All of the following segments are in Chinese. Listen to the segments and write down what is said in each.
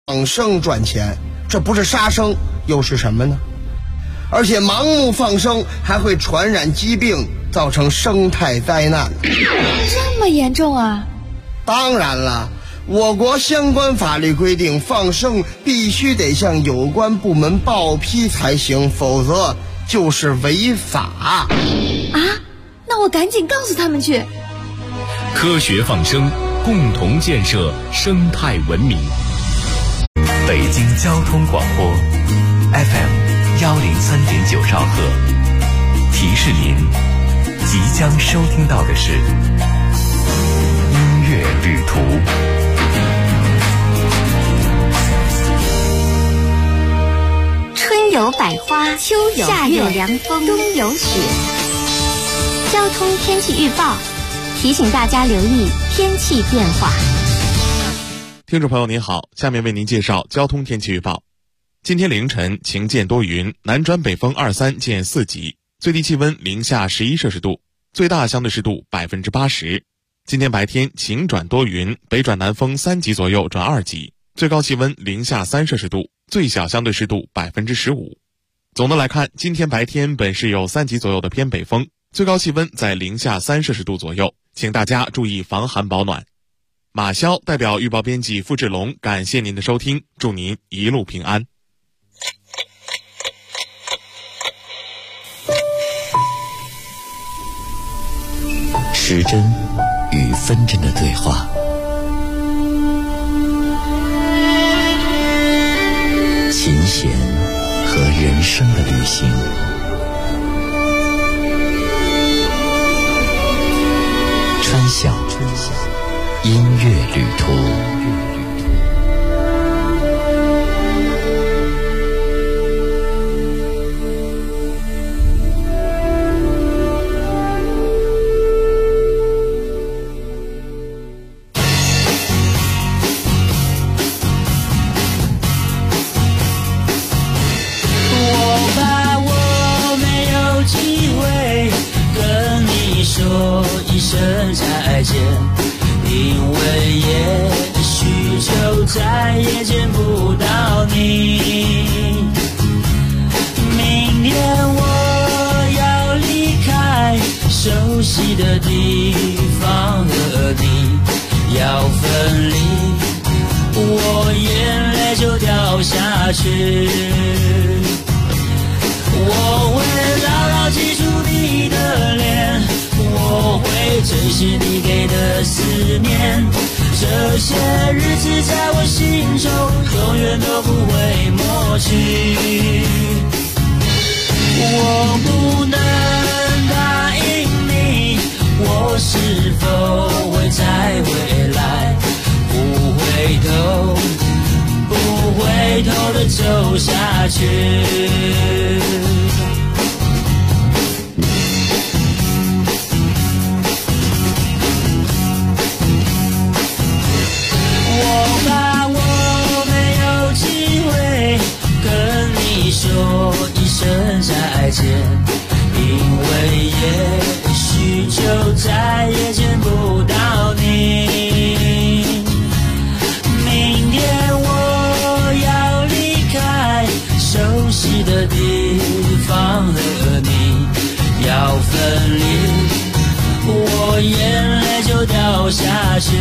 放生赚钱，这不是杀生又是什么呢？而且盲目放生还会传染疾病，造成生态灾难。 这么严重啊？ 当然了，我国相关法律规定，放生必须得向有关部门报批才行，否则就是违法。 啊？那我赶紧告诉他们去。 科学放生，共同建设生态文明。 北京交通广播 FM103.9兆赫，提示您即将收听到的是音乐旅途。 春有百花，秋有夏有凉风，冬有雪。交通天气预报提醒大家留意天气变化。 听众朋友您好，下面为您介绍交通天气预报。今天凌晨晴见多云，南转北风2、3见4级，最低气温零下11摄氏度，最大相对湿度80%。今天白天晴转多云，北转南风3级左右转2级，最高气温零下3摄氏度，最小相对湿度15%。总的来看，今天白天本市有3级左右的偏北风，最高气温在零下3摄氏度左右，请大家注意防寒保暖。马潇代表预报编辑付志龙，感谢您的收听，祝您一路平安。 时针与分针的对话，琴弦和人生的旅行，穿晓音乐旅途。 我怕我没有机会跟你说一声再见，因为也许就再也见不到你。明天我要离开熟悉的地方，和你要分离，我眼泪就掉下去。我会牢牢记住你的脸，我会珍惜你给的思念，这些日子在我心中永远都不会抹去。我不能答应你，我是否会在未来不回头的走下去。我怕我没有机会跟你说一声再见，因为也许就再也见不到你。明天我要离开熟悉的地方，和你要分离，我眼泪就掉下去。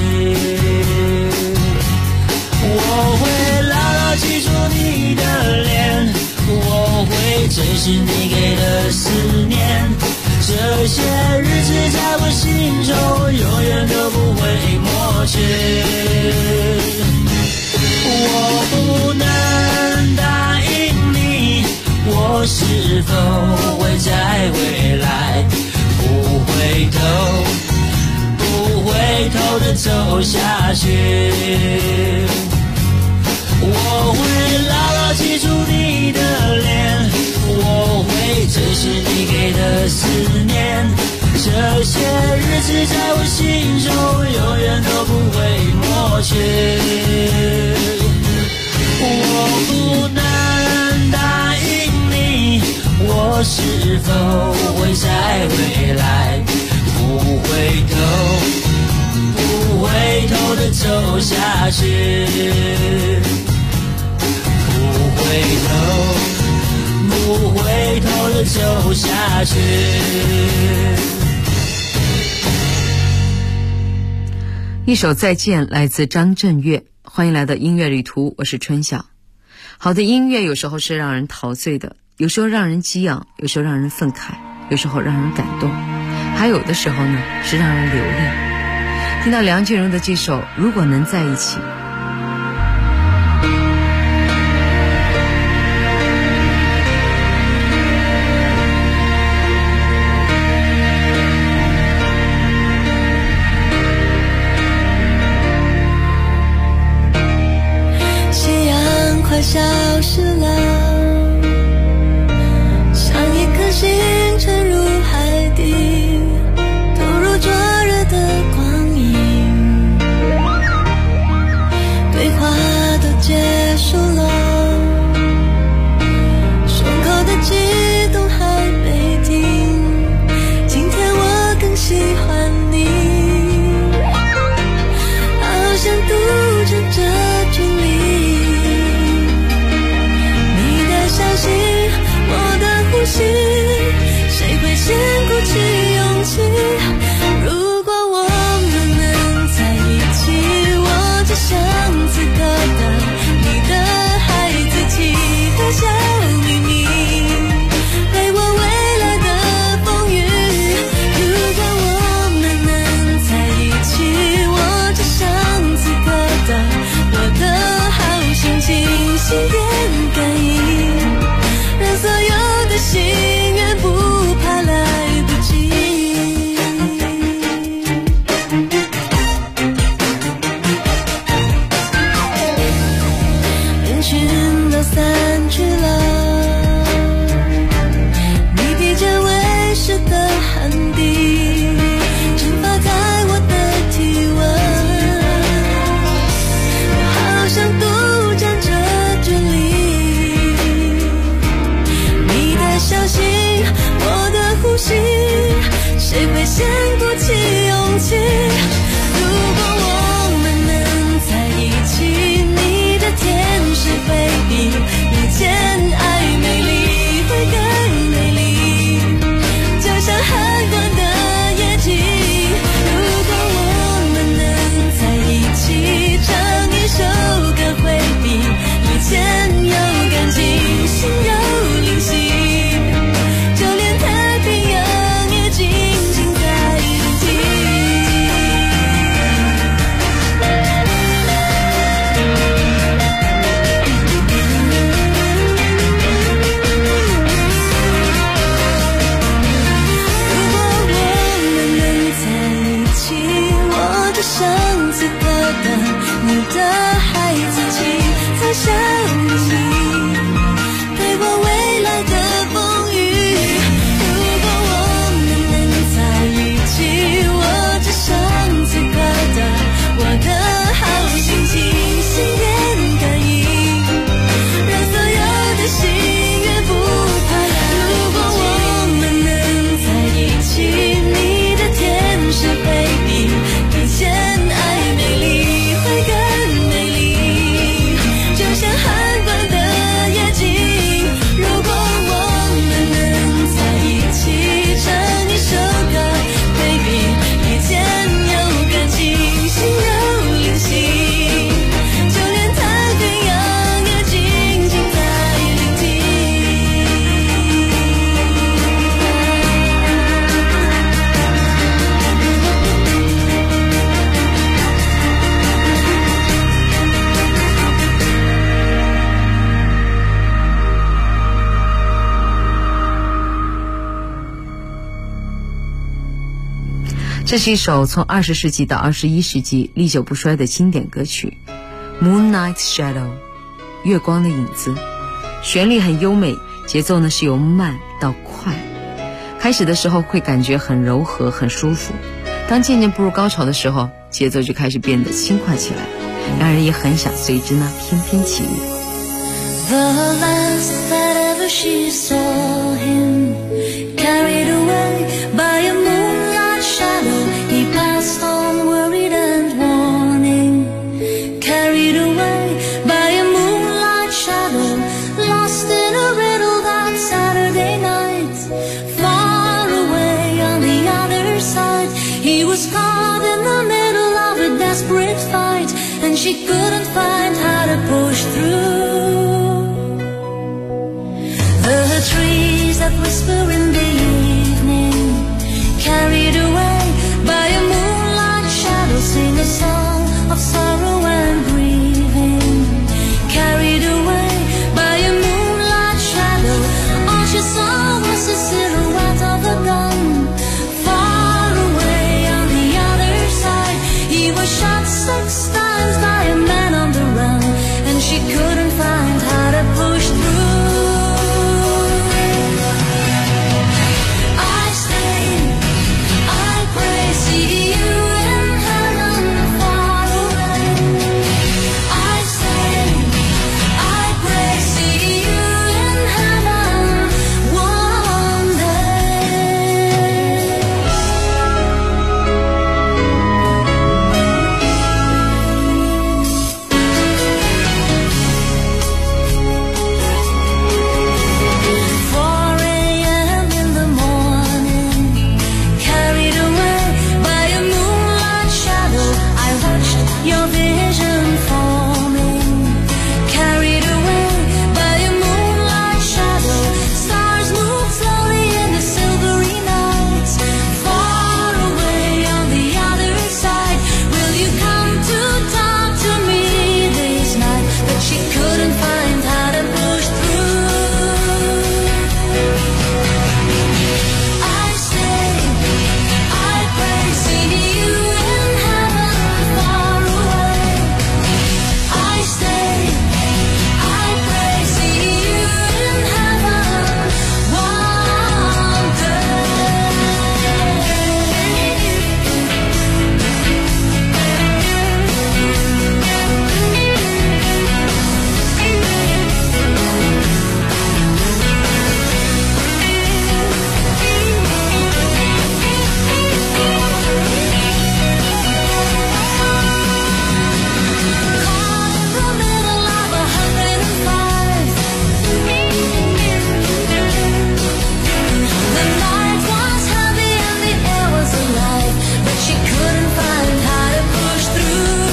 我会牢牢记住你的脸，我会珍惜你给的思念，这些日子在我心中永远都不会抹去。我不能答应你，我是否会在未来不回头的走下去。我会牢牢记住你的脸，我会珍惜你给的思念，这些日子在我心中永远都不会抹去。我不能答应你，我是否会在未来不回头的走下去。 不下去。 一首再见来自张震岳，欢迎来到音乐旅途，我是春晓。好的音乐有时候是让人陶醉的，有时候让人激昂，有时候让人愤慨，有时候让人感动，还有的时候呢是让人流泪。听到梁静茹的这首《如果能在一起》， 消失了，像一颗星沉入海底，投入灼热的光影，对话都结束了，胸口的悸动还没停，今天我更喜欢你，好像杜鹃这距离，我的呼吸，谁会先鼓起勇气？如果我们能在一起，我只想此刻的你的孩子气的小秘密，陪我未来的风雨。如果我们能在一起，我只想此刻的我的好心情，心电感应，所有的心愿不怕来不及。人群都散去了，你披着微湿的汗滴，蒸发在我的体温，我好想独占这距离，小心我的呼吸，谁会先鼓起勇气？如果我们能在一起，你的天使会比以前爱美丽会更美丽，就像寒光的夜景。如果我们能在一起，唱一首歌会比以前有感情，心有灵犀，小秘密，陪我未来的风雨。如果我们能在一起，我只想此刻的我的好心情，心电感应，让所有的心愿不怕来。如果我们能在一起，你的天使会比以前爱美丽会更美丽，就像寒光的夜景。如果我们能在一起，唱一首歌会比以前有感情，心有灵犀，就连太平洋也静静在聆听。 这是一首从20世纪到21世纪历久不衰的经典歌曲 Moonlight Shadow 月光的影子，旋律很优美，节奏呢是由慢到快，开始的时候会感觉很柔和很舒服，当渐渐步入高潮的时候，节奏就开始变得轻快起来，让人也很想随之呢翩翩起舞。 The last that ever she saw him, carried away by a moonlight shadow, he passed on worried and warning, carried away by a moonlight shadow, lost in a riddle that Saturday night, she couldn't find how to push through. The trees that whisper in the evening, carried away by a moonlight shadow, sing a song of sorrow and grieving. Carried away by a moonlight shadow, all she saw was the silhouette of a gun. Far away on the other side, he was shot 6 times by a man on the run, and she couldn't find how to push through. I stay, I pray, see you in heaven far away. I stay, I pray, see you in heaven one day. Four a.m. in the morning, carried away by a moonlight shadow, I watched your vision forming. Carried away by a moonlight shadow, stars move slowly in the silvery night. Far away on the other side, will you come to talk to me this night? But she couldn't find how to push through. I stay, I pray, see you in heaven far away. I stay, I pray, see you in heaven one Caught in the middle of 105. The night was heavy and the air was alive, but she couldn't find how to push through.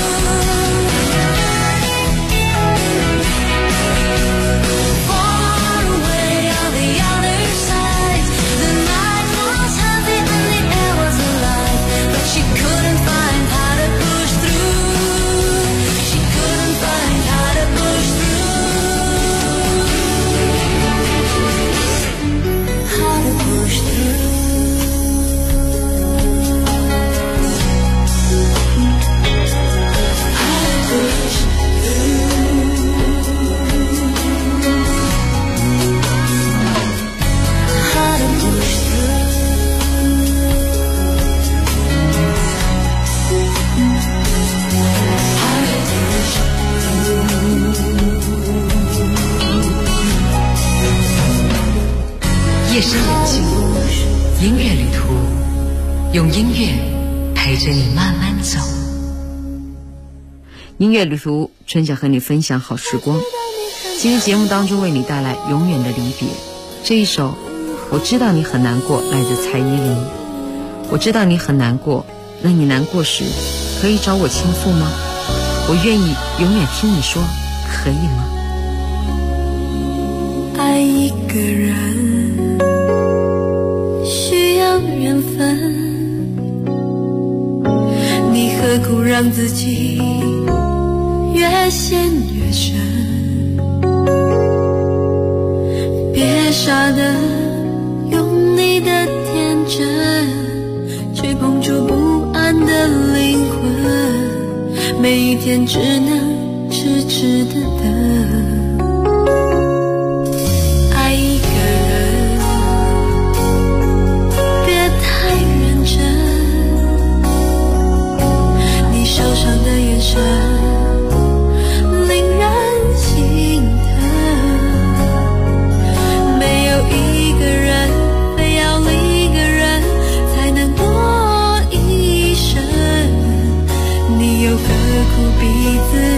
Far away on the other side, the night was heavy and the air was alive, but she couldn't find how to push through. She couldn't find how to push through. How to push through. How to push through. How to push through. 夜深人静，音乐旅途，用音乐陪着你慢慢走。音乐旅途，春想和你分享好时光。今天节目当中为你带来《永远的离别》这一首，我知道你很难过，来自蔡依林。我知道你很难过，那你难过时可以找我倾诉吗？我愿意永远听你说，可以吗？ 爱一个人需要缘分，你何苦让自己越陷越深？别傻的用你的天真去碰触不安的灵魂，每一天只能痴痴的等。爱一个人别太认真，你受伤的眼神令人心疼，没有一个人非要另一个人才能过一生，你又何苦逼自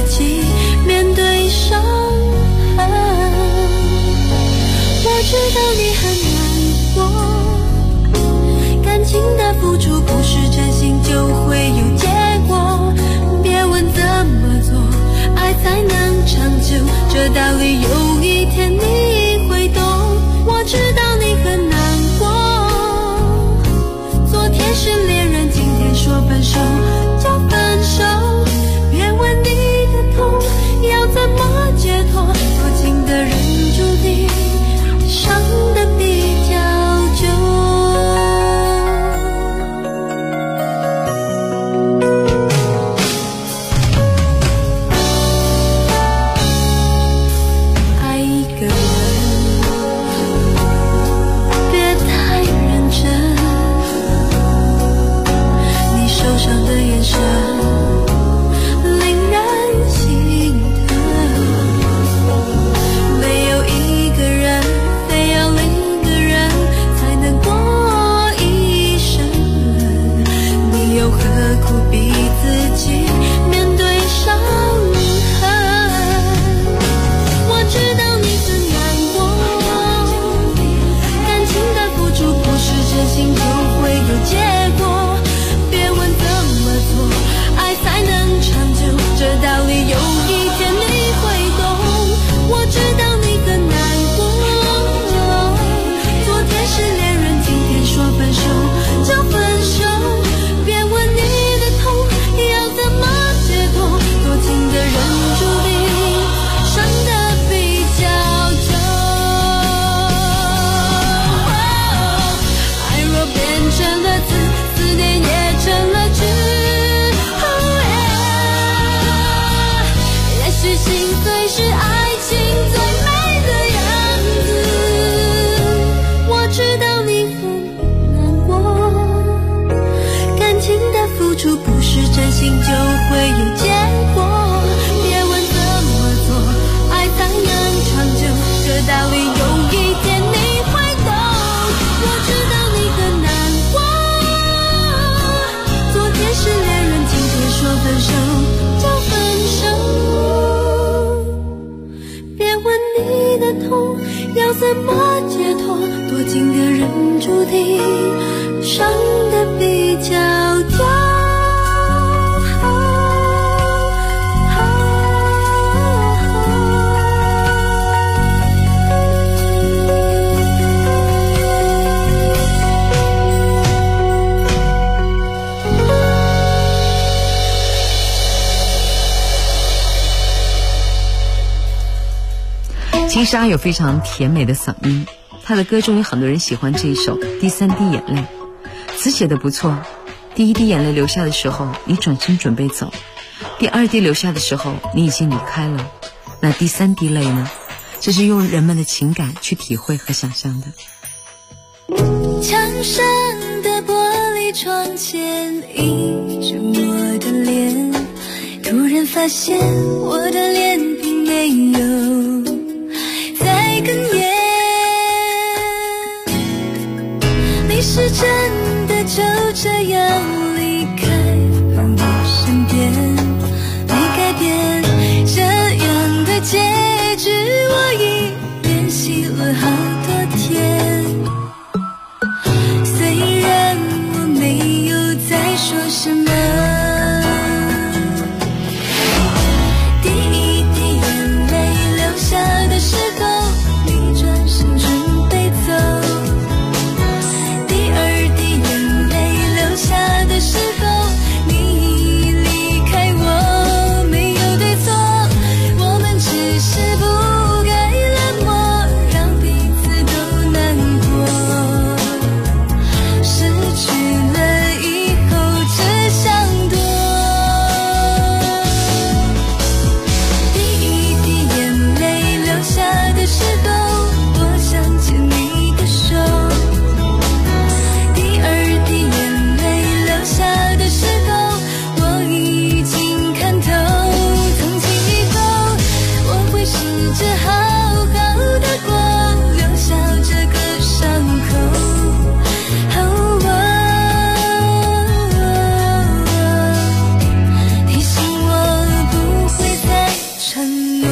道理，有一天你会懂。我知道你很难过，昨天是恋人，今天说分手就分手。别问你的痛要怎么解脱，多情的人注定伤得比较多。 金莎有非常甜美的嗓音，她的歌中有很多人喜欢这一首《第三滴眼泪》，词写得不错。第一滴眼泪流下的时候，你转身准备走；第二滴流下的时候，你已经离开了。那第三滴泪呢？这是用人们的情感去体会和想象的。 墙上的玻璃窗前映着我的脸，突然发现我的脸并没有在哽咽。你是真的就这样离开我身边，没改变这样的结局，我已练习了好多天。虽然我没有再说什么，第一滴眼泪流下的时候，你转身准备走；第二滴眼泪流下的时候，你已离开我。没有对错，我们只是不该冷漠，让彼此都难过。失去了以后只想躲。第一滴眼泪流下的时候，我想牵你的手；第二滴眼泪流下的时候，我已经看透。从今以后，我会试着好好的过，留下这个伤口。提醒我不会再承诺。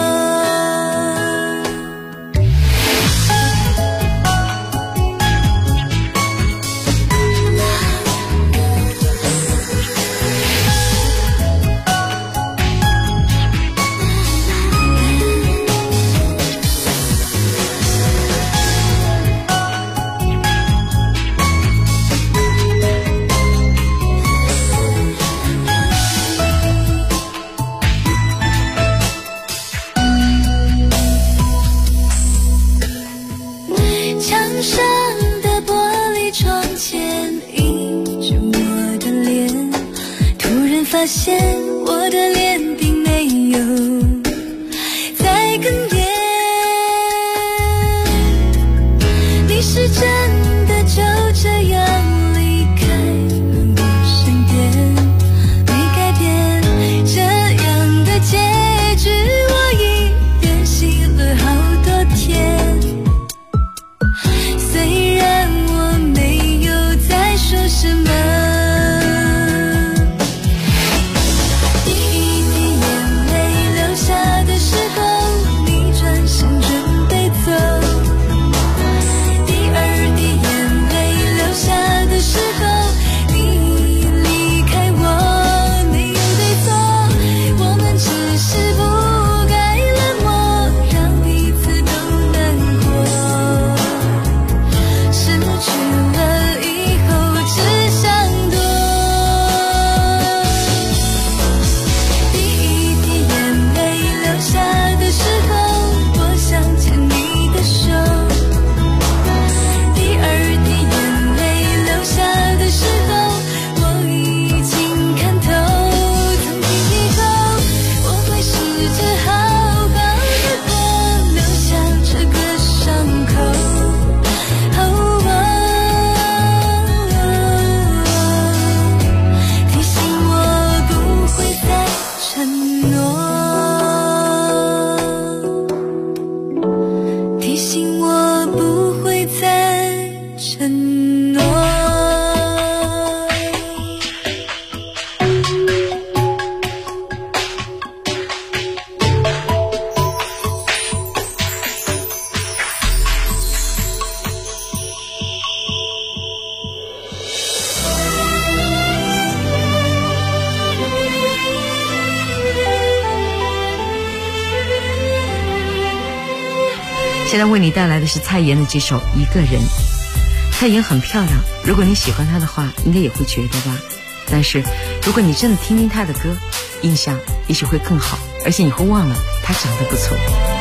墙上的玻璃窗前映着我的脸，突然发现我的脸并没有在哽咽。你是真的就这样离开我身边，没改变这样的结局，我已练习了好多天。虽然我没有再说什么，第一现在为你带来的是蔡妍的这首《一个人》。蔡妍很漂亮，如果你喜欢她的话，应该也会觉得吧。但是如果你真的听听她的歌，印象也许会更好，而且你会忘了她长得不错。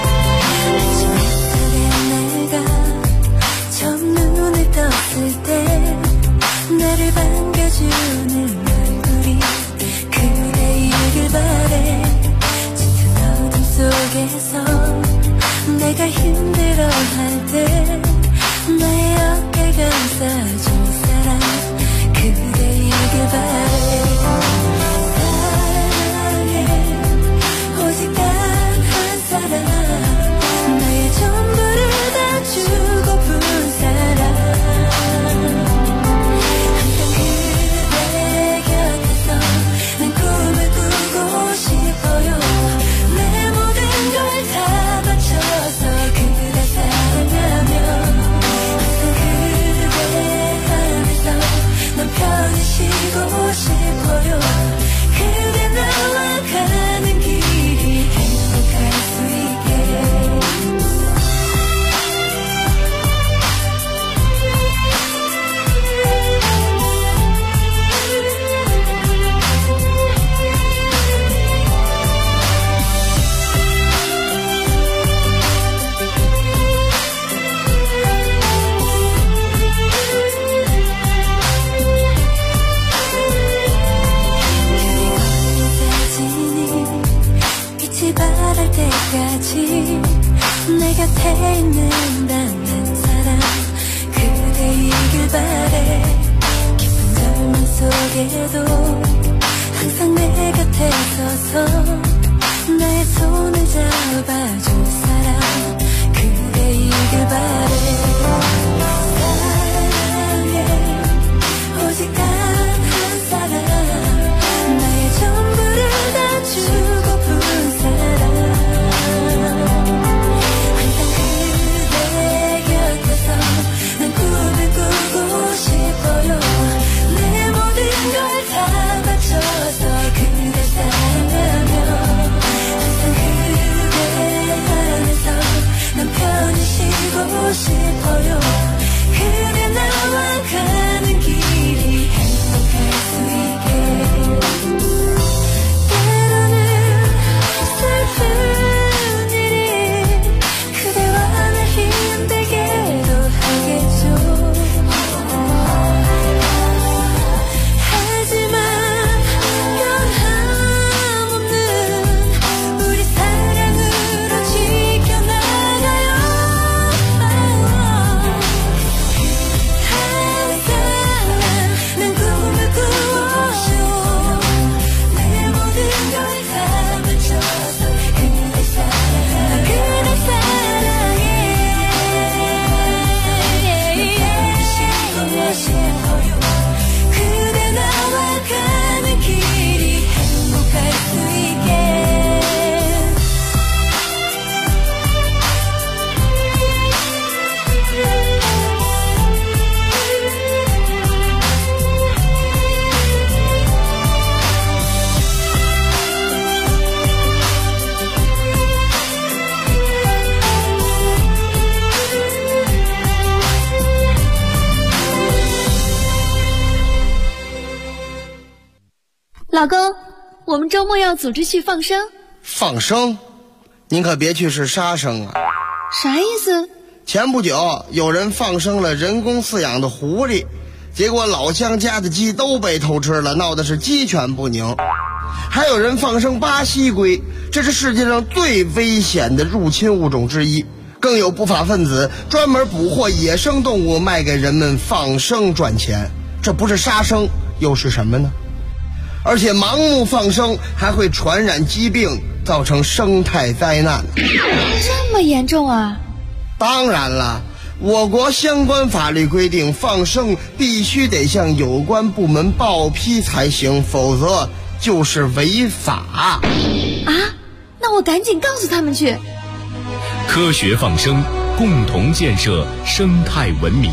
老公，我们周末要组织去放生。 放生？您可别去是杀生啊！ 啥意思？ 前不久有人放生了人工饲养的狐狸，结果老乡家的鸡都被偷吃了，闹得是鸡犬不宁。还有人放生巴西龟，这是世界上最危险的入侵物种之一。更有不法分子专门捕获野生动物卖给人们放生赚钱，这不是杀生又是什么呢？而且盲目放生还会传染疾病，造成生态灾难。 这么严重啊？ 当然了，我国相关法律规定，放生必须得向有关部门报批才行，否则就是违法。 啊？那我赶紧告诉他们去。 科学放生，共同建设生态文明。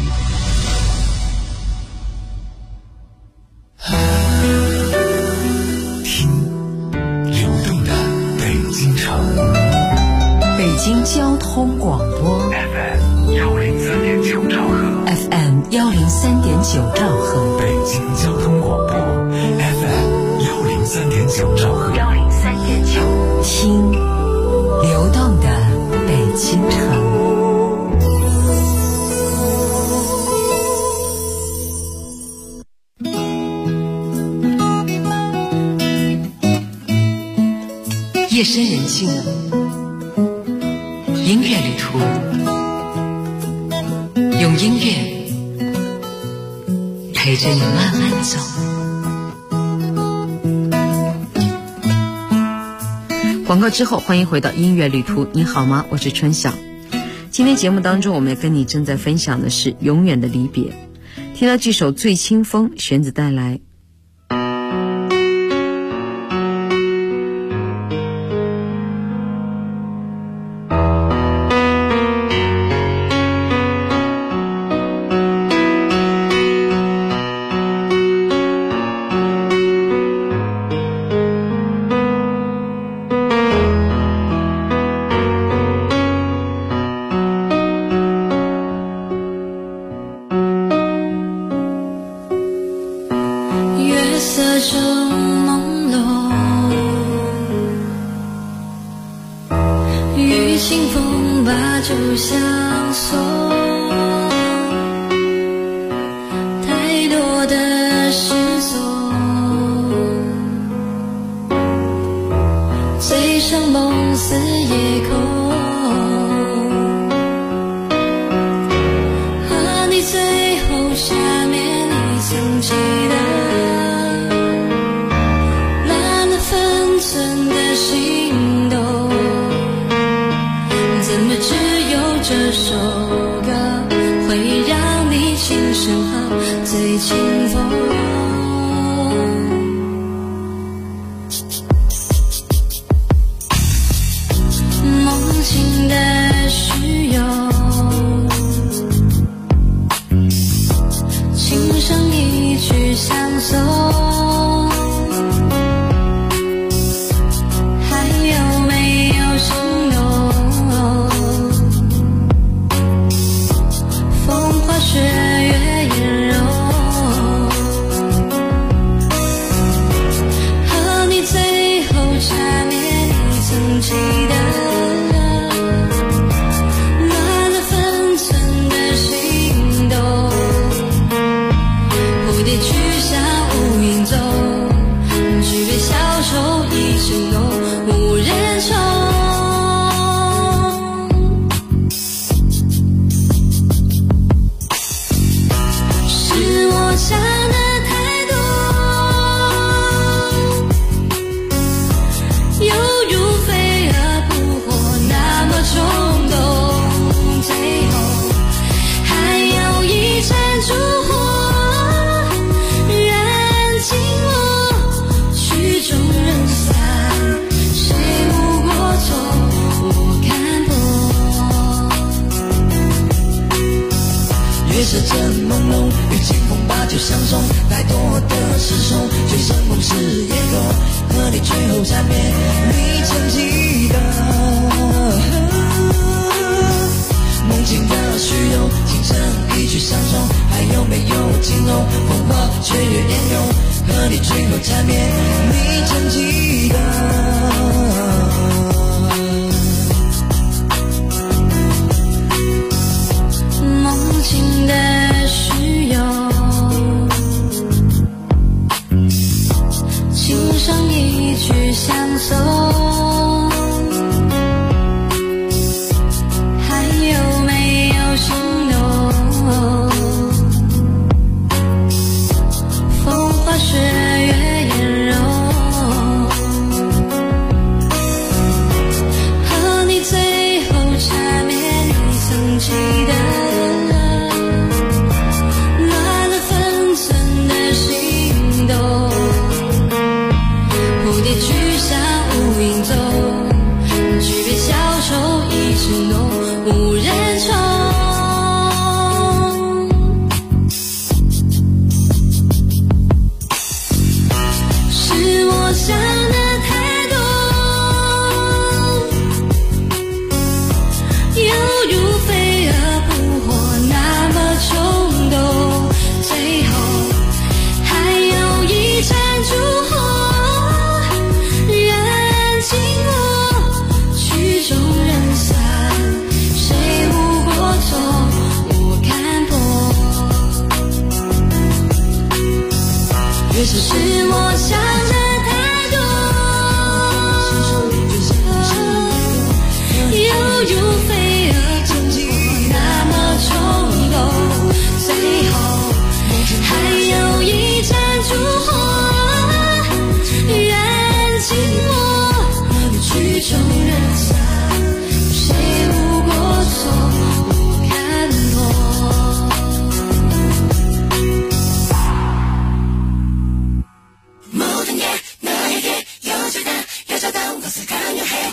交通广播 FM104.9兆赫 FM103.9兆赫， 北京交通广播 FM103.9兆赫 103.9，听流动的北京城。夜深人静了，音乐旅途，用音乐陪着你慢慢走。广告之后，欢迎回到音乐旅途。你好吗？我是春晓。今天节目当中，我们要跟你正在分享的是《永远的离别》。听到这首《醉清风》，弦子带来。 又飞蛾真经过那么冲动，最后还有一盏烛火燃尽我曲终人散，谁无过错不看落。모든 게 너에게 여자다운 것을 강요해。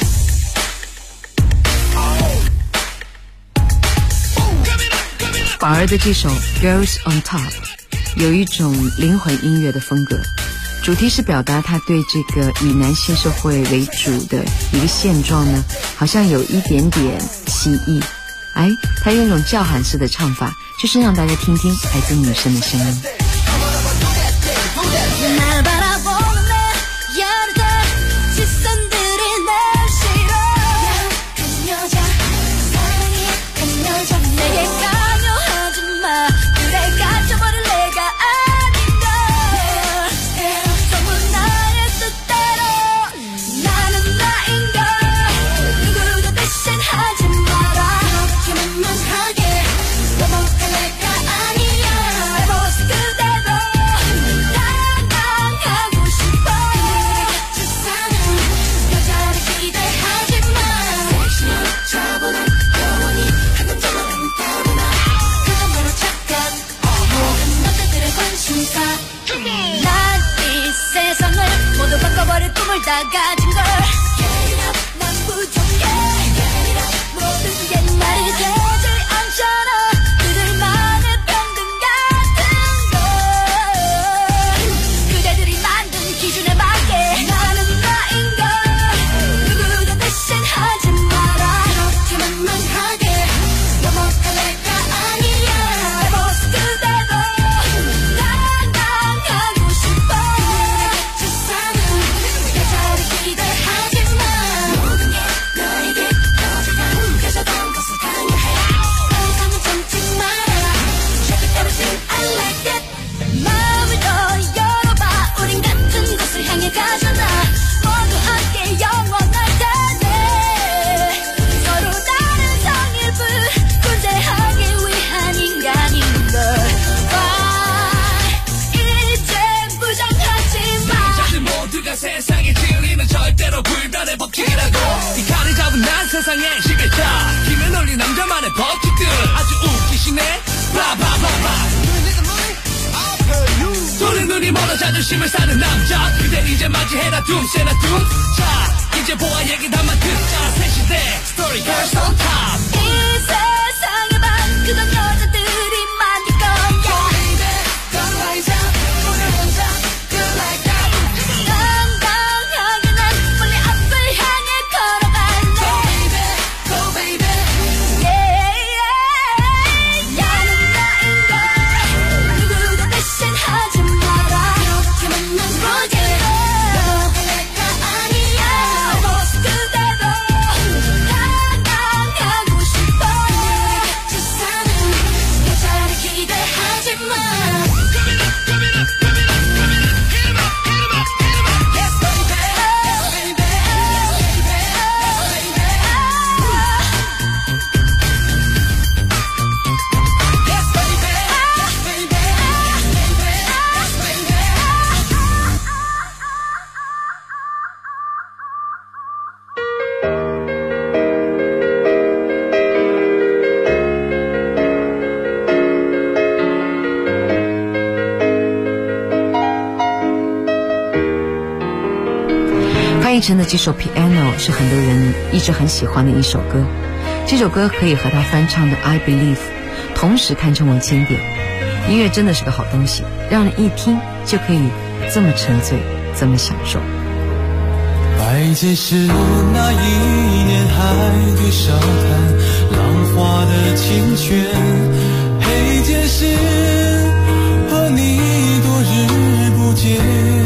宝儿的这首 Girls on Top 有一种灵魂音乐的风格，主题是表达他对这个以男性社会为主的一个现状呢，好像有一点点新意。哎，他用一种叫喊式的唱法，就是让大家听听来自女生的声音。 바꿔버릴 꿈을 다 가진 걸 난 부족해 모든 옛날이 되지 않잖아 그들만의 평등 같은 걸 그대들이 만든 기준에 맞게 나는 나인걸 누구도 대신하지 마라 그렇게만 하게 넘어갈래가 아니야 내 모습 그대로 당당하고 싶어 세상은 여자를 기대하지 마 모든 게 너에게 여자다운 것을 강요해 더 이상은 참지 마라 Shake it everything I like it 마음을 더 열어봐 우린 같은 곳을 향해 가잖아 모두 함께 영원할 테네 서로 다른 성일뿐 존재하기 위한 인간인걸 이제 부정하지 마 자들 모두가 세상의 진리는 절대로 불변의 법칙이라고 이 칼을 잡은 난 세상의 시계차 힘에 놀린 남자만의 법칙들 아주 웃기시네 바바바바 돈은 눈이 멀어 자존심을 사는 남자 그대 이제 맞이해라 둠새나 둠자 이제 보아 얘기 담아 듣자 새 시대 스토리 Girls on Top 이 세상에 반 그건 여자들이 만들 거야 Don't rise up 오늘 혼자 Good like that 당당하게 난 멀리 앞을 향해 걸어갈래 Go baby 나는 나인걸 누구도 대신하지 마라 그렇게만 보게 넘어갈래가 아니야 내 모습 그대로 당당하고 싶어 세상은 여자를 기대하지 마 Yes baby Yes 潘逸臣的这首 Piano 是很多人一直很喜欢的一首歌，这首歌可以和他翻唱的 I Believe 同时堪称为经典。音乐真的是个好东西，让人一听就可以这么沉醉，这么享受。 白街是那一年海对沙滩浪花的清泉，黑街是和你多日不见，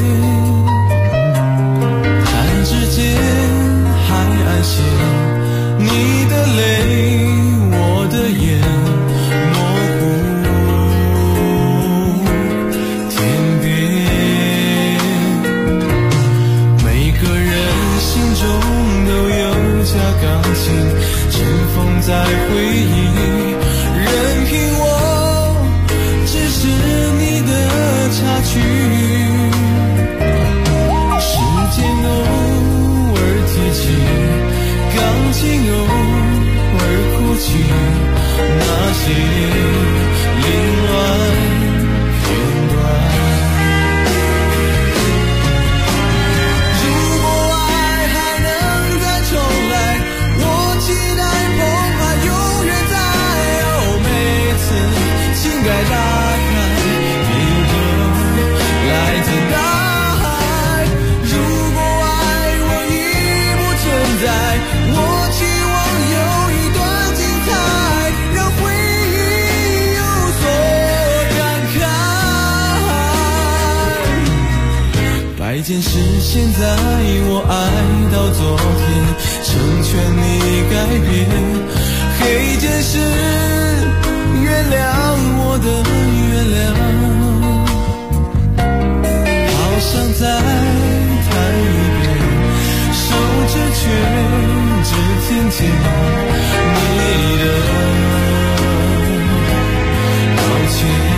弹指间海岸线，你的泪我的眼模糊天边，每个人心中都有架钢琴些凌乱片段。如果爱还能再重来，我期待澎湃永远在。哦，每次情感打开，也有个来自大海。如果爱我已不存在，我期望有一段精彩，让回忆有所感慨。白件事现在我爱到昨天，成全你改变。黑件事原谅我的原谅，好想再谈一遍，手指却只听见你的道歉。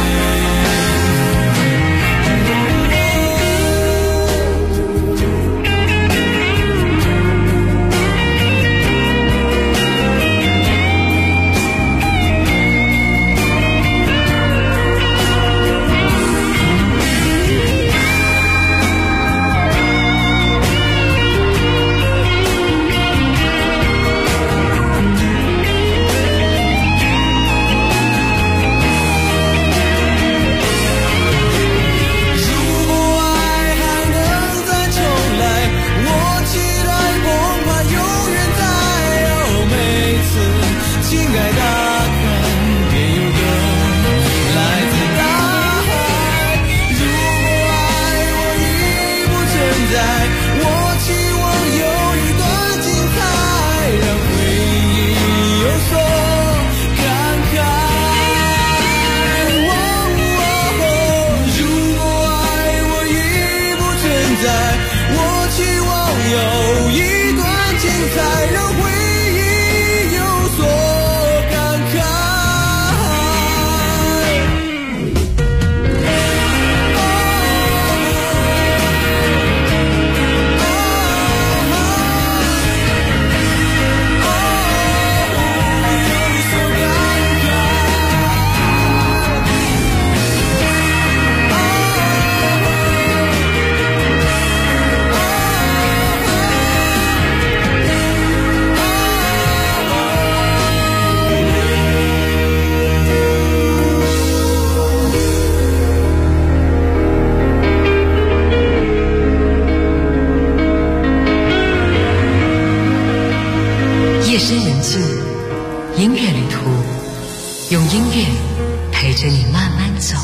夜深人静，音乐旅途，用音乐陪着你慢慢走。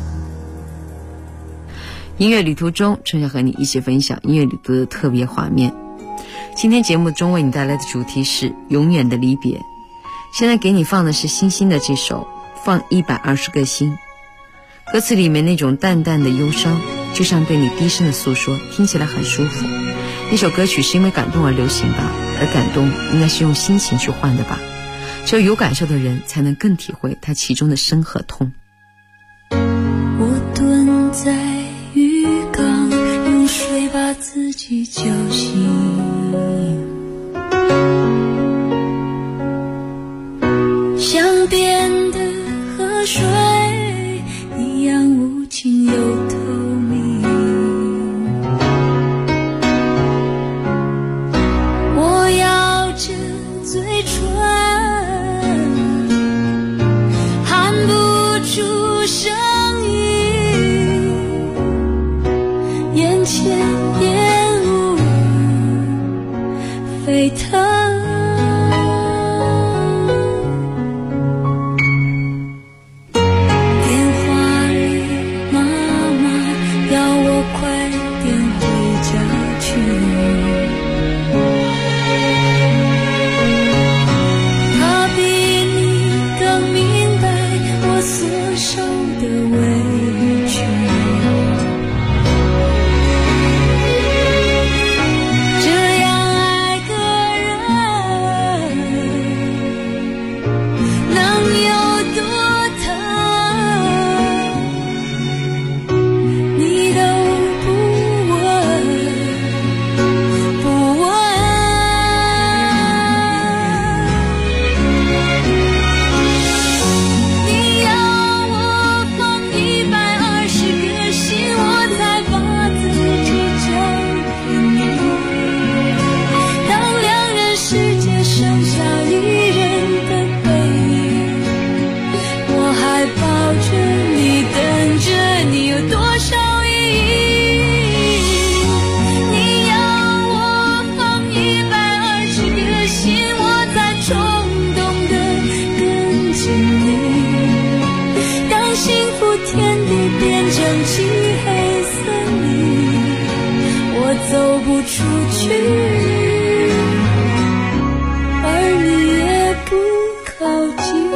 音乐旅途中，春晓和你一起分享音乐旅途的特别画面。今天节目中为你带来的主题是永远的离别。现在给你放的是星星的这首《放120个心》，歌词里面那种淡淡的忧伤，就像对你低声的诉说，听起来很舒服。那首歌曲是因为感动而流行吧，而感动应该是用心情去换的吧。只有有感受的人才能更体会它其中的深和痛。 我蹲在浴缸，用水把自己浇醒，像变的河水一样无情又透明。我咬着嘴唇，喊不出声音，眼前烟雾沸腾。 而你也不靠近。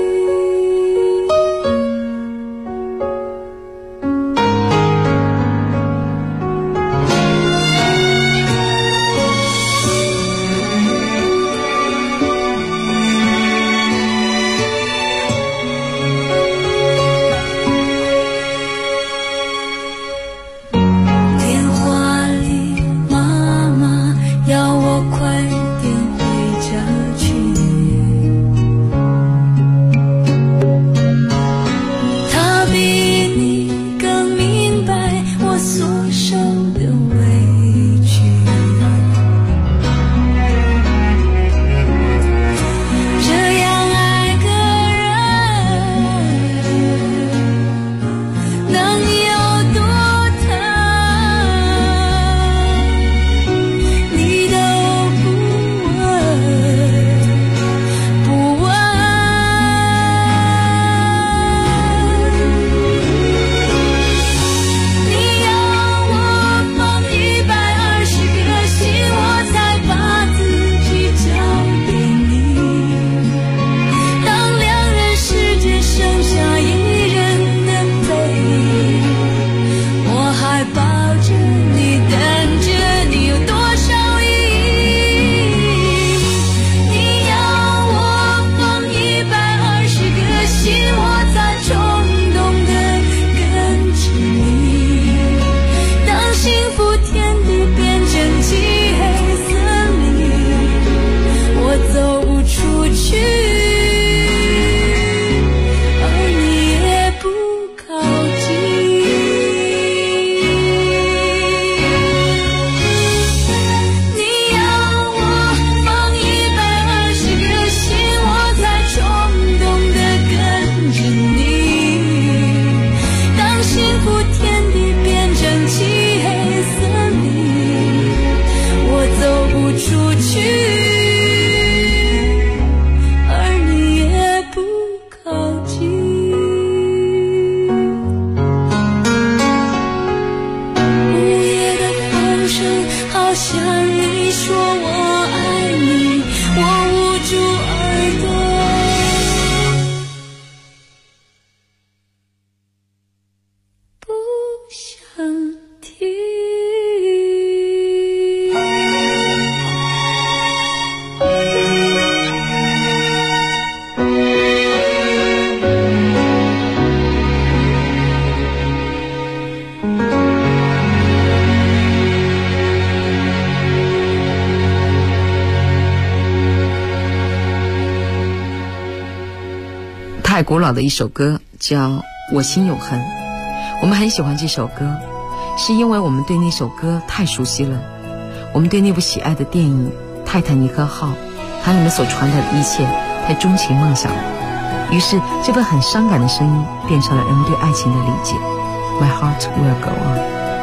太古老的一首歌叫《我心永恒》，我们很喜欢这首歌，是因为我们对那首歌太熟悉了，我们对那部喜爱的电影《泰坦尼克号》它里面所传达的一切太钟情梦想了，于是这份很伤感的声音变成了人们对爱情的理解。 My heart will go on.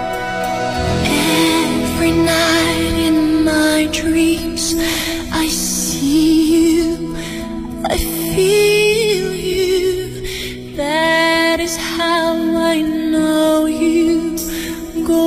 Every night in my dreams I see you, I feel you. That is how I know you go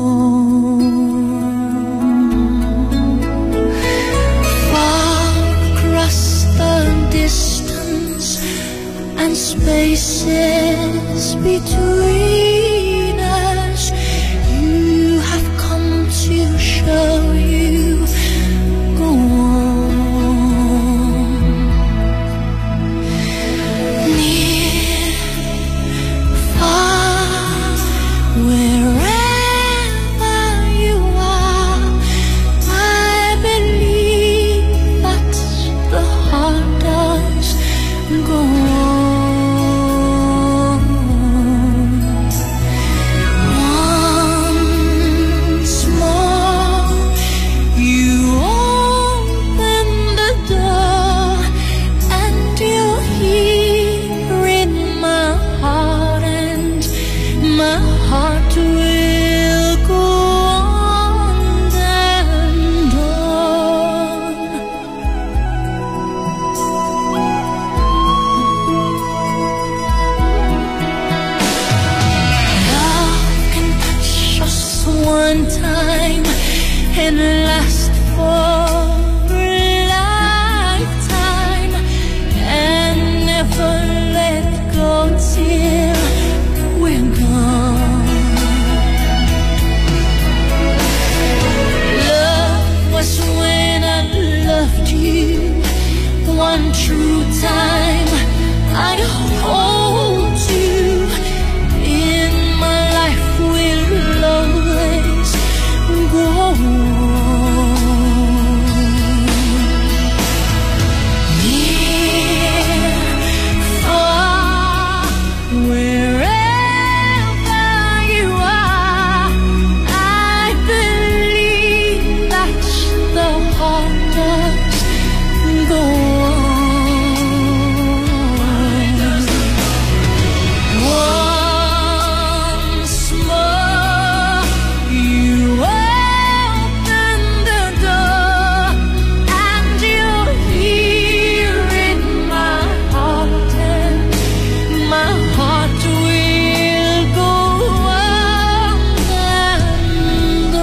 on. Far across the distance and spaces between us, you have come to show you go on. Near, far, wherever you are, I believe that the heart does go on. one true time I hold you in my life will always go on. Near, far, wherever you are, I believe that's the heart does go on. Once more you open the door and you'll hear in my heart, and my heart will go on and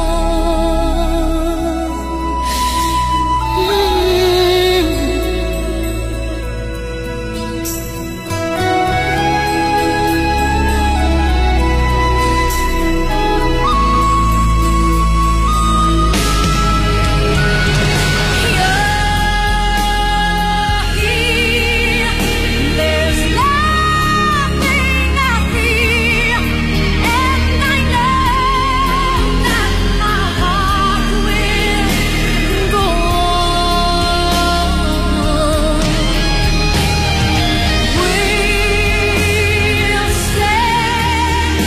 there's nothing I fear, and I know that my heart will go on. We'll stay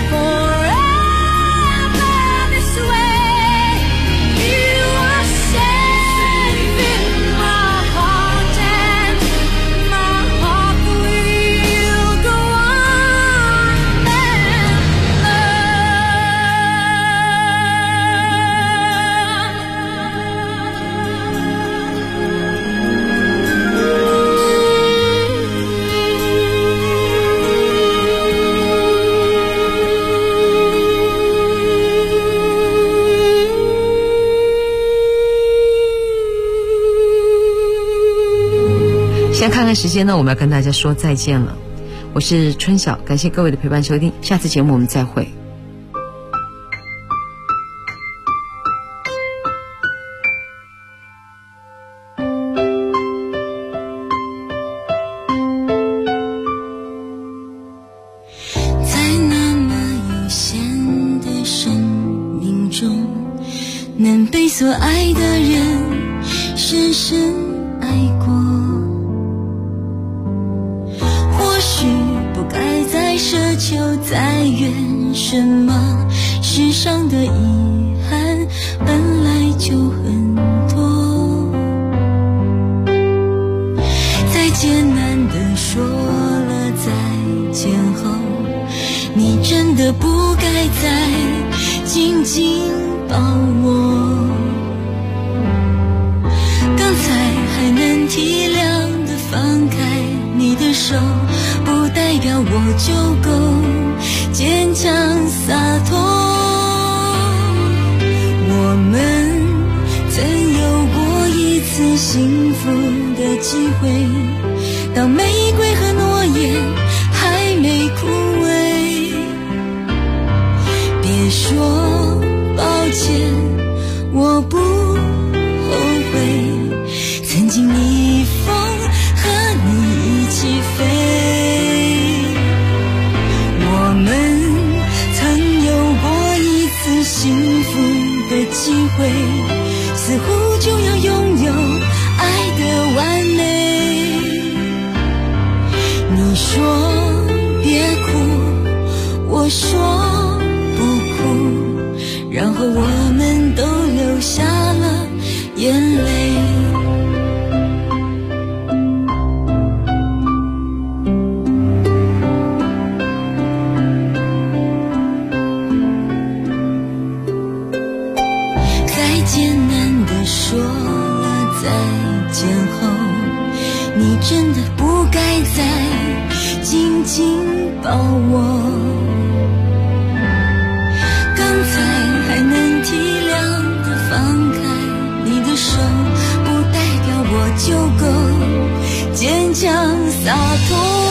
forever this way. You are safe in my heart, and my heart will go on and 先看看时间呢，我们要跟大家说再见了。我是春晓，感谢各位的陪伴收听，下次节目我们再会。 在那么有限的生命中，能被所爱的人深深爱过。或许不该再奢求再怨什么，世上的遗憾本来就很多。在艰难地说了再见后，你真的不该再紧紧抱我。刚才还能体谅地放开你的手，不代表我就够坚强洒脱。我们曾有过一次幸福的机会，当玫瑰和诺言还没枯萎。别说抱歉，我不后悔，曾经逆风和你一起飞。我们曾有过一次幸福的机会，似乎就要拥有爱的完美。你说别哭，我说不哭，然后我们都流下了眼泪。在艰难地说了再见后，你真的不该再紧紧抱我。刚才还能体谅地放开你的手，不代表我就够坚强洒脱。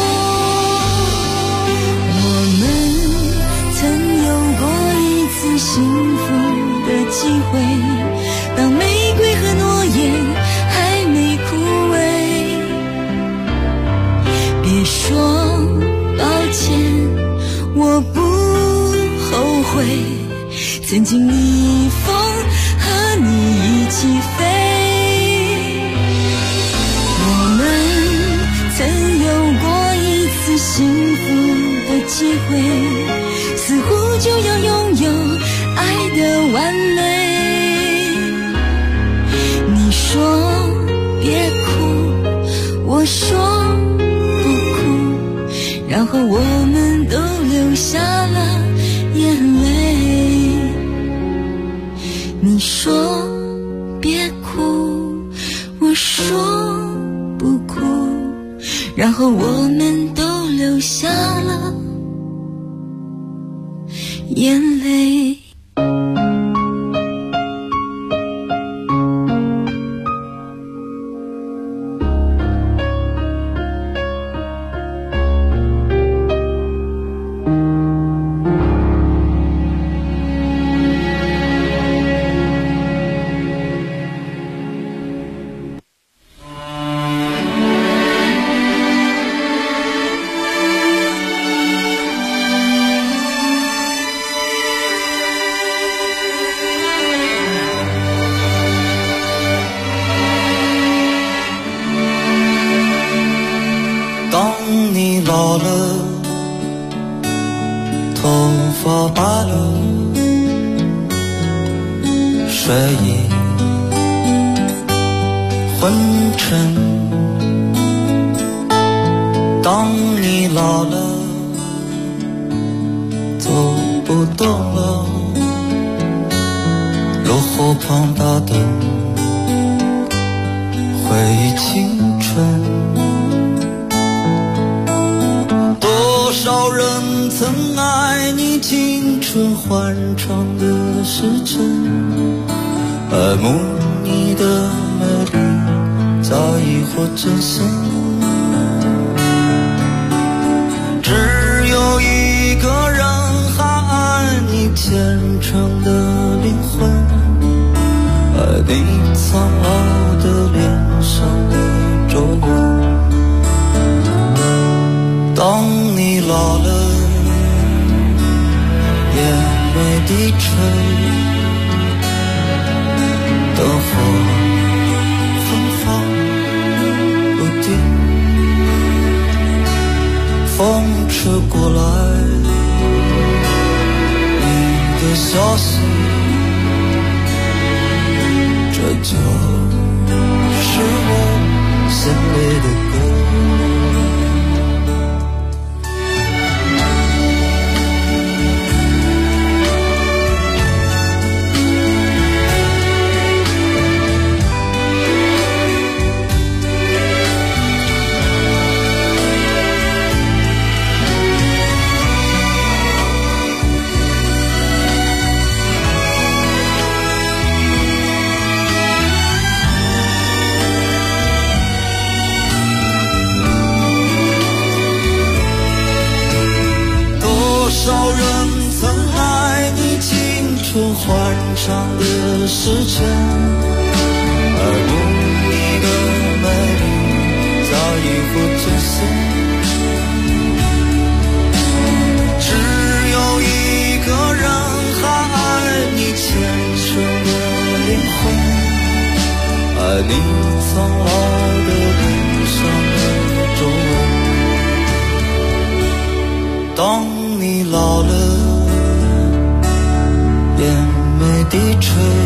我们曾有过一次幸福的机会，当玫瑰和诺言还没枯萎。 会，曾经逆风和你一起飞。我们曾有过一次幸福的机会，似乎就要拥有爱的完美。你说别哭，我说不哭，然后我们都流下了眼泪。你说别哭，我说不哭，然后我们都流下了眼泪。 老了，头发白了，睡意昏沉。当你老了，走不动了，炉火旁打灯，回忆青春。多少人曾爱你青春欢畅的时辰，爱慕你的美丽，早已或真身。只有一个人还爱你虔诚的灵魂，爱你苍老的脸上的皱纹。当你老了，眼眉低垂，灯火芬芳不定，风吹过来，你的消息，这就是我心里的歌。欢畅的时辰，爱慕你的美丽，早已不真实。只有一个人还爱你虔诚的灵魂，爱你苍老的脸上的皱纹。当你老了，眼眉低垂，